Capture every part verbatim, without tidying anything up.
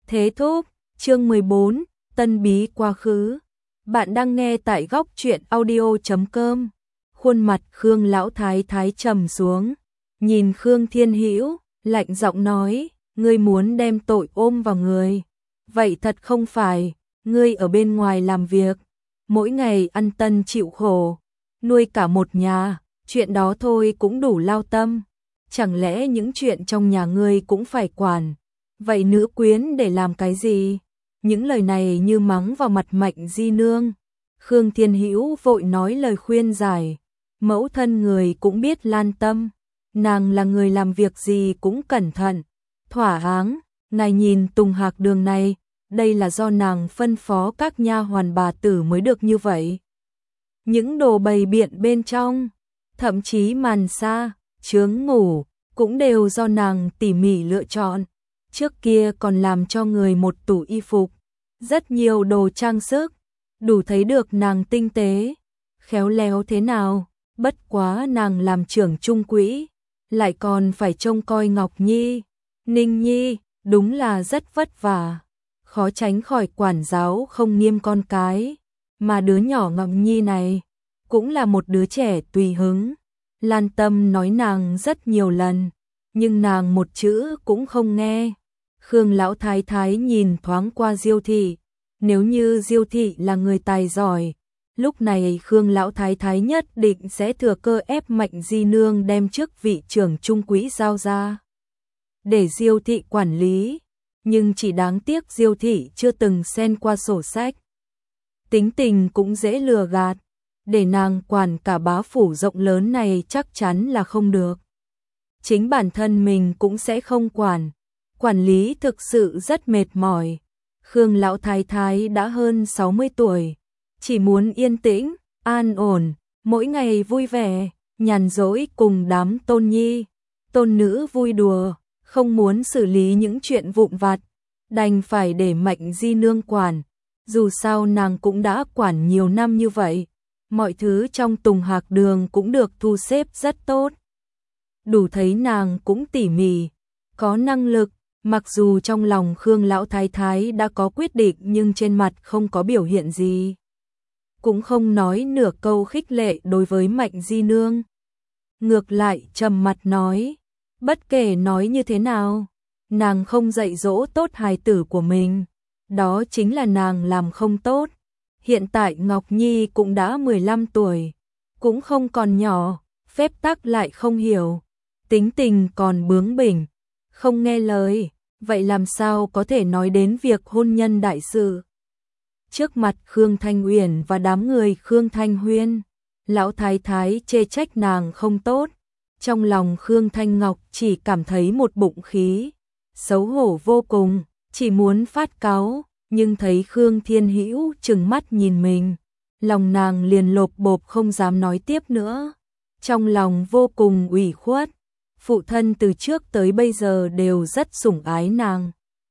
Thế thúc, chương mười bốn, Tân bí quá khứ. Bạn đang nghe tại góc truyện audio chấm com. Khuôn mặt Khương lão thái thái trầm xuống, nhìn Khương Thiên Hữu, lạnh giọng nói, ngươi muốn đem tội ôm vào người. Vậy thật không phải, ngươi ở bên ngoài làm việc, mỗi ngày ăn tân chịu khổ, nuôi cả một nhà, chuyện đó thôi cũng đủ lao tâm. Chẳng lẽ những chuyện trong nhà ngươi cũng phải quản? Vậy nữ quyến để làm cái gì? Những lời này như mắng vào mặt Mạnh Di Nương. Khương Thiên Hữu vội nói lời khuyên giải. Mẫu thân người cũng biết lan tâm. Nàng là người làm việc gì cũng cẩn thận, thỏa áng. Ngài nhìn Tùng Hạc Đường này, đây là do nàng phân phó các nha hoàn bà tử mới được như vậy. Những đồ bày biện bên trong, thậm chí màn sa, chướng ngủ, cũng đều do nàng tỉ mỉ lựa chọn. Trước kia còn làm cho người một tủ y phục, rất nhiều đồ trang sức, đủ thấy được nàng tinh tế, khéo léo thế nào. Bất quá nàng làm trưởng trung quỹ, lại còn phải trông coi Ngọc Nhi, Ninh Nhi, đúng là rất vất vả, khó tránh khỏi quản giáo không nghiêm con cái. Mà đứa nhỏ Ngọc Nhi này, cũng là một đứa trẻ tùy hứng. Lan Tâm nói nàng rất nhiều lần, nhưng nàng một chữ cũng không nghe. Khương lão thái thái nhìn thoáng qua Diêu thị, nếu như Diêu thị là người tài giỏi, lúc này Khương lão thái thái nhất định sẽ thừa cơ ép Mạnh Di Nương đem chức vị trưởng trung quỹ giao ra, để Diêu thị quản lý, nhưng chỉ đáng tiếc Diêu thị chưa từng xen qua sổ sách. Tính tình cũng dễ lừa gạt, để nàng quản cả bá phủ rộng lớn này chắc chắn là không được. Chính bản thân mình cũng sẽ không quản, quản lý thực sự rất mệt mỏi. Khương lão thái thái đã hơn sáu mươi tuổi, chỉ muốn yên tĩnh, an ổn, mỗi ngày vui vẻ, nhàn rỗi cùng đám tôn nhi, tôn nữ vui đùa, không muốn xử lý những chuyện vụn vặt, đành phải để Mạnh Di Nương quản. Dù sao nàng cũng đã quản nhiều năm như vậy, mọi thứ trong Tùng Hạc Đường cũng được thu xếp rất tốt. Đủ thấy nàng cũng tỉ mỉ, có năng lực. Mặc dù trong lòng Khương lão thái thái đã có quyết định nhưng trên mặt không có biểu hiện gì, cũng không nói nửa câu khích lệ đối với Mạnh Di Nương. Ngược lại trầm mặt nói, bất kể nói như thế nào, nàng không dạy dỗ tốt hài tử của mình, đó chính là nàng làm không tốt. Hiện tại Ngọc Nhi cũng đã mười lăm tuổi, cũng không còn nhỏ, phép tắc lại không hiểu, tính tình còn bướng bỉnh, không nghe lời. Vậy làm sao có thể nói đến việc hôn nhân đại sự? Trước mặt Khương Thanh Uyển và đám người Khương Thanh Huyên, lão thái thái chê trách nàng không tốt. Trong lòng Khương Thanh Ngọc chỉ cảm thấy một bụng khí, xấu hổ vô cùng, chỉ muốn phát cáu, nhưng thấy Khương Thiên Hữu trừng mắt nhìn mình, lòng nàng liền lộp bộp không dám nói tiếp nữa. Trong lòng vô cùng ủy khuất. Phụ thân từ trước tới bây giờ đều rất sủng ái nàng.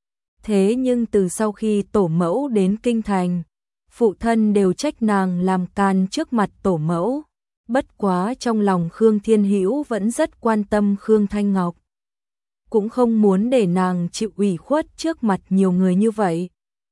Thế nhưng từ sau khi tổ mẫu đến kinh thành, phụ thân đều trách nàng làm càn trước mặt tổ mẫu. Bất quá trong lòng Khương Thiên Hữu vẫn rất quan tâm Khương Thanh Ngọc, cũng không muốn để nàng chịu ủy khuất trước mặt nhiều người như vậy,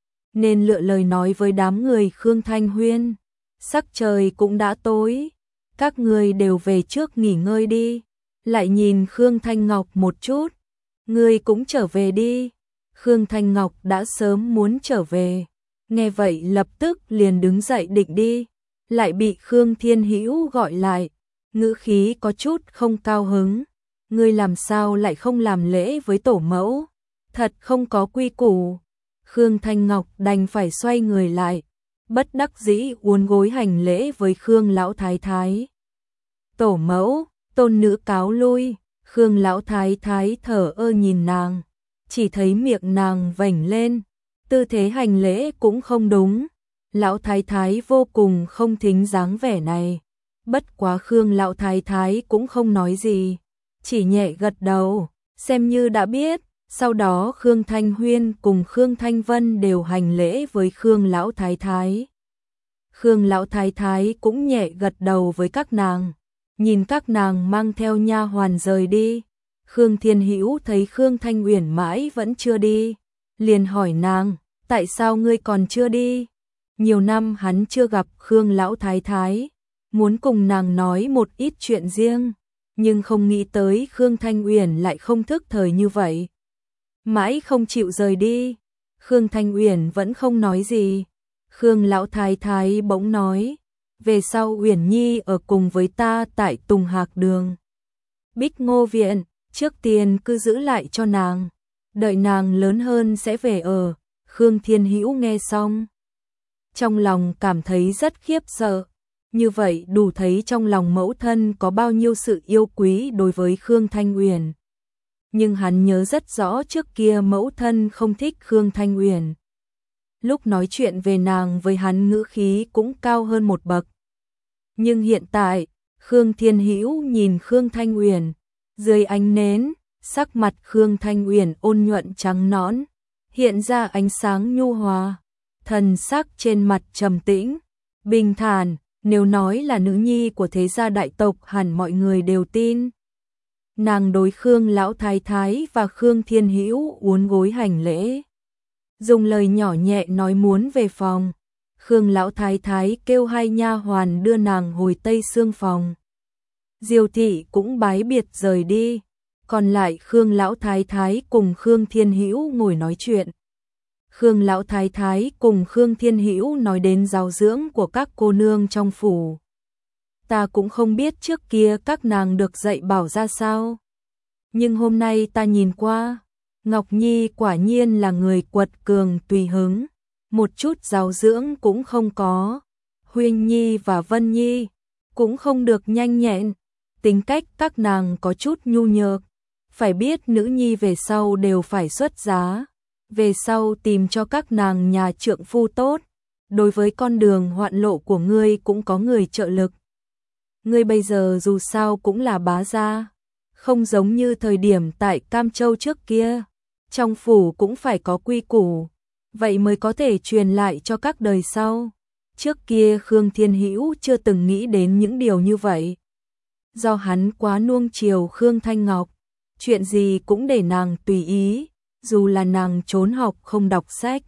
nên lựa lời nói với đám người Khương Thanh Huyên, sắc trời cũng đã tối, các người đều về trước nghỉ ngơi đi. Lại nhìn Khương Thanh Ngọc một chút, ngươi cũng trở về đi. Khương Thanh Ngọc đã sớm muốn trở về, nghe vậy lập tức liền đứng dậy định đi, lại bị Khương Thiên Hữu gọi lại, ngữ khí có chút không cao hứng. Ngươi làm sao lại không làm lễ với tổ mẫu, thật không có quy củ. Khương Thanh Ngọc đành phải xoay người lại, bất đắc dĩ uốn gối hành lễ với Khương lão thái thái. Tổ mẫu, tôn nữ cáo lui. Khương lão thái thái thở ơ nhìn nàng, chỉ thấy miệng nàng vểnh lên, tư thế hành lễ cũng không đúng. Lão thái thái vô cùng không thính dáng vẻ này. Bất quá Khương lão thái thái cũng không nói gì, chỉ nhẹ gật đầu, xem như đã biết. Sau đó Khương Thanh Huyên cùng Khương Thanh Vân đều hành lễ với Khương lão thái thái. Khương lão thái thái cũng nhẹ gật đầu với các nàng. Nhìn các nàng mang theo nha hoàn rời đi, Khương Thiên Hữu thấy Khương Thanh Uyển mãi vẫn chưa đi, liền hỏi nàng, tại sao ngươi còn chưa đi? Nhiều năm hắn chưa gặp Khương lão thái thái, muốn cùng nàng nói một ít chuyện riêng, nhưng không nghĩ tới Khương Thanh Uyển lại không thức thời như vậy. Mãi không chịu rời đi, Khương Thanh Uyển vẫn không nói gì. Khương lão thái thái bỗng nói, về sau Uyển Nhi ở cùng với ta tại Tùng Hạc Đường Bích Ngô Viện, trước tiên cứ giữ lại cho nàng, đợi nàng lớn hơn sẽ về ở. Khương Thiên Hữu nghe xong, trong lòng cảm thấy rất khiếp sợ, như vậy đủ thấy trong lòng mẫu thân có bao nhiêu sự yêu quý đối với Khương Thanh Uyển. Nhưng hắn nhớ rất rõ trước kia mẫu thân không thích Khương Thanh Uyển. Lúc nói chuyện về nàng với hắn ngữ khí cũng cao hơn một bậc. Nhưng hiện tại, Khương Thiên Hữu nhìn Khương Thanh Uyển, dưới ánh nến, sắc mặt Khương Thanh Uyển ôn nhuận trắng nõn, hiện ra ánh sáng nhu hòa, thần sắc trên mặt trầm tĩnh, bình thản, nếu nói là nữ nhi của thế gia đại tộc hẳn mọi người đều tin. Nàng đối Khương lão thái thái và Khương Thiên Hữu uốn gối hành lễ, dùng lời nhỏ nhẹ nói muốn về phòng. Khương lão thái thái kêu hai nha hoàn đưa nàng hồi Tây Sương phòng. Diêu thị cũng bái biệt rời đi, còn lại Khương lão thái thái cùng Khương Thiên Hữu ngồi nói chuyện. Khương lão thái thái cùng Khương Thiên Hữu nói đến giáo dưỡng của các cô nương trong phủ. Ta cũng không biết trước kia các nàng được dạy bảo ra sao, nhưng hôm nay ta nhìn qua, Ngọc Nhi quả nhiên là người quật cường tùy hứng, một chút giáo dưỡng cũng không có. Huyên Nhi và Vân Nhi cũng không được nhanh nhẹn, tính cách các nàng có chút nhu nhược, phải biết nữ nhi về sau đều phải xuất giá, về sau tìm cho các nàng nhà trượng phu tốt, đối với con đường hoạn lộ của ngươi cũng có người trợ lực. Ngươi bây giờ dù sao cũng là bá gia, không giống như thời điểm tại Cam Châu trước kia, trong phủ cũng phải có quy củ, vậy mới có thể truyền lại cho các đời sau. Trước kia Khương Thiên Hữu chưa từng nghĩ đến những điều như vậy. Do hắn quá nuông chiều Khương Thanh Ngọc, chuyện gì cũng để nàng tùy ý, dù là nàng trốn học không đọc sách.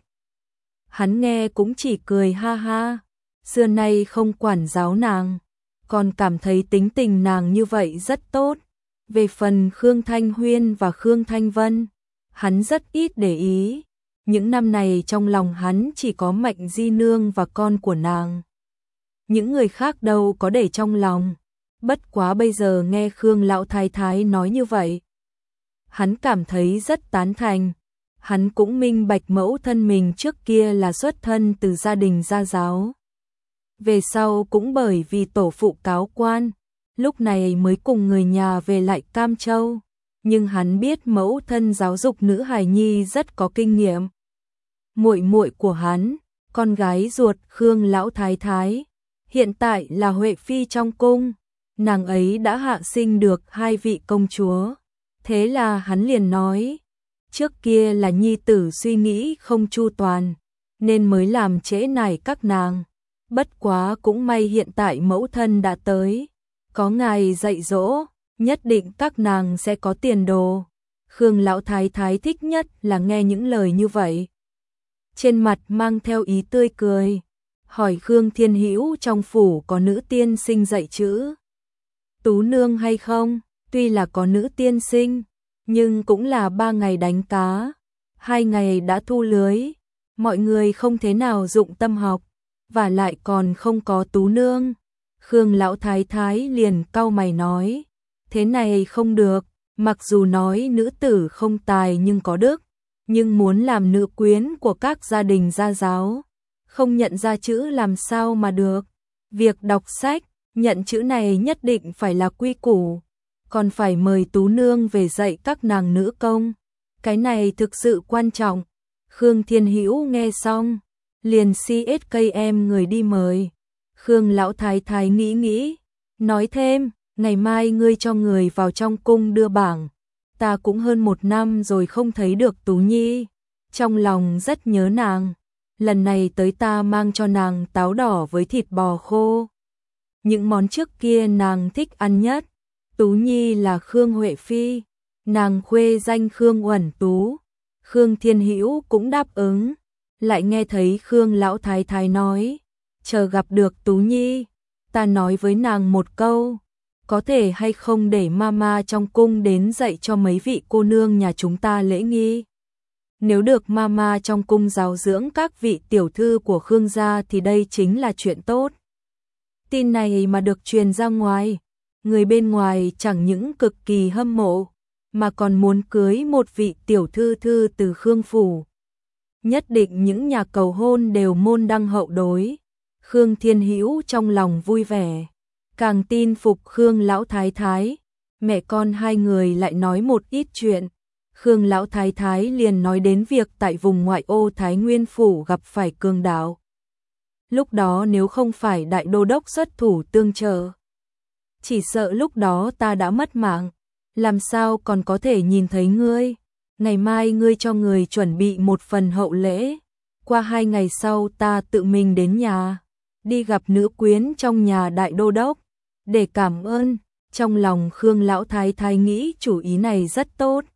Hắn nghe cũng chỉ cười ha ha, xưa nay không quản giáo nàng, còn cảm thấy tính tình nàng như vậy rất tốt. Về phần Khương Thanh Huyên và Khương Thanh Vân, hắn rất ít để ý. Những năm này trong lòng hắn chỉ có Mạnh Di Nương và con của nàng. Những người khác đâu có để trong lòng. Bất quá bây giờ nghe Khương lão thái thái nói như vậy, hắn cảm thấy rất tán thành. Hắn cũng minh bạch mẫu thân mình trước kia là xuất thân từ gia đình gia giáo. Về sau cũng bởi vì tổ phụ cáo quan, lúc này mới cùng người nhà về lại Cam Châu. Nhưng hắn biết mẫu thân giáo dục nữ hài nhi rất có kinh nghiệm. Muội muội của hắn, con gái ruột Khương lão thái thái, hiện tại là huệ phi trong cung, nàng ấy đã hạ sinh được hai vị công chúa. Thế là hắn liền nói, trước kia là nhi tử suy nghĩ không chu toàn, nên mới làm trễ nải các nàng. Bất quá cũng may hiện tại mẫu thân đã tới, có ngài dạy dỗ, nhất định các nàng sẽ có tiền đồ. Khương lão thái thái thích nhất là nghe những lời như vậy. Trên mặt mang theo ý tươi cười, hỏi Khương Thiên Hữu trong phủ có nữ tiên sinh dạy chữ Tú Nương hay không. Tuy là có nữ tiên sinh, nhưng cũng là ba ngày đánh cá, hai ngày đã thu lưới, mọi người không thế nào dụng tâm học, và lại còn không có Tú Nương. Khương lão thái thái liền cau mày nói, thế này không được, mặc dù nói nữ tử không tài nhưng có đức, nhưng muốn làm nữ quyến của các gia đình gia giáo, không nhận ra chữ làm sao mà được. Việc đọc sách, nhận chữ này nhất định phải là quy củ, còn phải mời Tú Nương về dạy các nàng nữ công, cái này thực sự quan trọng. Khương Thiên Hữu nghe xong, liền xê ét ca em người đi mời. Khương lão thái thái nghĩ nghĩ, nói thêm, ngày mai ngươi cho người vào trong cung đưa bảng. Ta cũng hơn một năm rồi không thấy được Tú Nhi, trong lòng rất nhớ nàng. Lần này tới ta mang cho nàng táo đỏ với thịt bò khô, những món trước kia nàng thích ăn nhất. Tú Nhi là Khương Huệ Phi, nàng khuê danh Khương Uẩn Tú. Khương Thiên Hữu cũng đáp ứng, lại nghe thấy Khương lão thái thái nói, chờ gặp được Tú Nhi, ta nói với nàng một câu, có thể hay không để mama trong cung đến dạy cho mấy vị cô nương nhà chúng ta lễ nghi. Nếu được mama trong cung giáo dưỡng các vị tiểu thư của Khương gia thì đây chính là chuyện tốt. Tin này mà được truyền ra ngoài, người bên ngoài chẳng những cực kỳ hâm mộ, mà còn muốn cưới một vị tiểu thư thư từ Khương phủ. Nhất định những nhà cầu hôn đều môn đăng hậu đối. Khương Thiên Hữu trong lòng vui vẻ, càng tin phục Khương lão thái thái. Mẹ con hai người lại nói một ít chuyện. Khương lão thái thái liền nói đến việc tại vùng ngoại ô Thái Nguyên phủ gặp phải cường đảo. Lúc đó nếu không phải đại đô đốc xuất thủ tương trợ, chỉ sợ lúc đó ta đã mất mạng, làm sao còn có thể nhìn thấy ngươi. Ngày mai ngươi cho người chuẩn bị một phần hậu lễ, qua hai ngày sau ta tự mình đến nhà, đi gặp nữ quyến trong nhà đại đô đốc, để cảm ơn. Trong lòng Khương lão thái thái nghĩ chủ ý này rất tốt.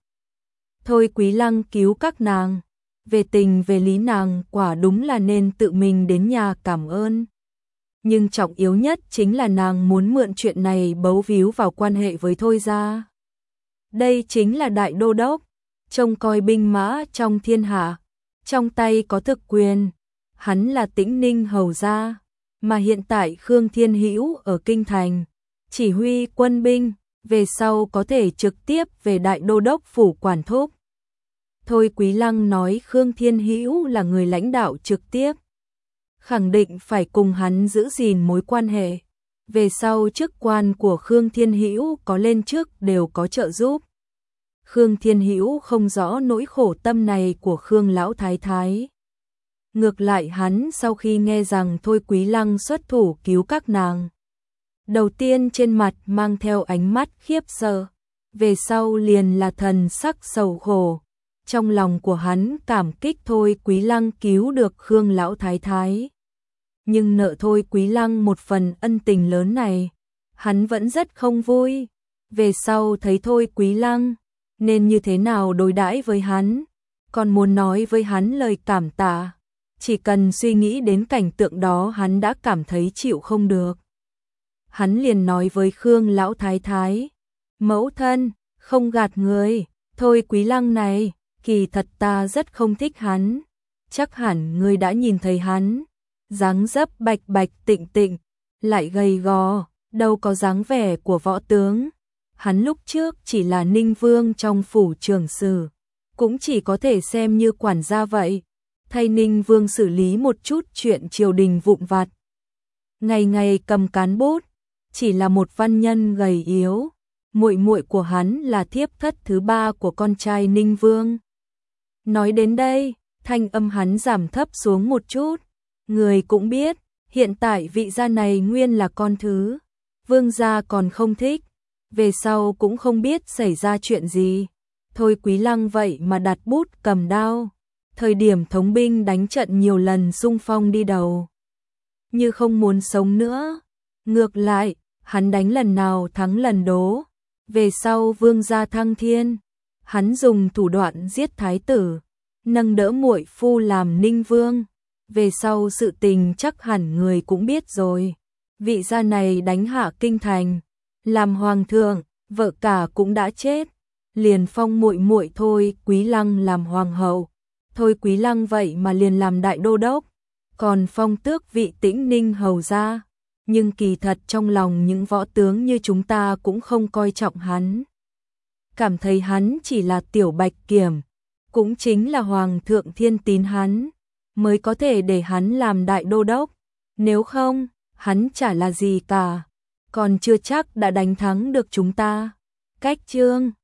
Thôi Quý Lăng cứu các nàng, về tình về lý nàng quả đúng là nên tự mình đến nhà cảm ơn. Nhưng trọng yếu nhất chính là nàng muốn mượn chuyện này bấu víu vào quan hệ với Thôi gia. Đây chính là đại đô đốc, trông coi binh mã trong thiên hạ, trong tay có thực quyền, hắn là Tĩnh Ninh hầu gia, mà hiện tại Khương Thiên Hữu ở kinh thành, chỉ huy quân binh, về sau có thể trực tiếp về đại đô đốc phủ quản thúc. Thôi Quý Lăng nói Khương Thiên Hữu là người lãnh đạo trực tiếp, khẳng định phải cùng hắn giữ gìn mối quan hệ. Về sau chức quan của Khương Thiên Hữu có lên trước đều có trợ giúp. Khương Thiên Hữu không rõ nỗi khổ tâm này của Khương lão thái thái. Ngược lại hắn sau khi nghe rằng Thôi Quý Lăng xuất thủ cứu các nàng, đầu tiên trên mặt mang theo ánh mắt khiếp sợ, về sau liền là thần sắc sầu khổ. Trong lòng của hắn cảm kích Thôi Quý Lăng cứu được Khương lão thái thái, nhưng nợ Thôi Quý Lăng một phần ân tình lớn này, hắn vẫn rất không vui. Về sau thấy Thôi Quý Lăng nên như thế nào đối đãi với hắn, còn muốn nói với hắn lời cảm tạ, chỉ cần suy nghĩ đến cảnh tượng đó hắn đã cảm thấy chịu không được. Hắn liền nói với Khương lão thái thái, mẫu thân, không gạt người, Thôi Quý Lăng này, kỳ thật ta rất không thích hắn, chắc hẳn ngươi đã nhìn thấy hắn, dáng dấp bạch bạch tịnh tịnh, lại gầy gò, đâu có dáng vẻ của võ tướng. Hắn lúc trước chỉ là Ninh Vương trong phủ trưởng sử, cũng chỉ có thể xem như quản gia vậy, thay Ninh Vương xử lý một chút chuyện triều đình vụn vặt. Ngày ngày cầm cán bút, chỉ là một văn nhân gầy yếu. Muội muội của hắn là thiếp thất thứ ba của con trai Ninh Vương. Nói đến đây, thanh âm hắn giảm thấp xuống một chút. Người cũng biết, hiện tại vị gia này nguyên là con thứ Vương gia còn không thích, về sau cũng không biết xảy ra chuyện gì. Thôi Quý Lăng vậy mà đặt bút cầm đao, thời điểm thống binh đánh trận nhiều lần xung phong đi đầu, như không muốn sống nữa. Ngược lại, hắn đánh lần nào thắng lần đố. Về sau Vương gia thăng thiên, hắn dùng thủ đoạn giết thái tử, nâng đỡ muội phu làm Ninh Vương. Về sau sự tình chắc hẳn người cũng biết rồi. Vị gia này đánh hạ kinh thành, làm hoàng thượng, vợ cả cũng đã chết, liền phong muội muội Thôi Quý Lăng làm hoàng hậu. Thôi Quý Lăng vậy mà liền làm đại đô đốc, còn phong tước vị Tĩnh Ninh hầu gia. Nhưng kỳ thật trong lòng những võ tướng như chúng ta cũng không coi trọng hắn, cảm thấy hắn chỉ là tiểu bạch kiểm, cũng chính là hoàng thượng thiên tín hắn mới có thể để hắn làm đại đô đốc, nếu không, hắn chả là gì cả, còn chưa chắc đã đánh thắng được chúng ta. Cách chương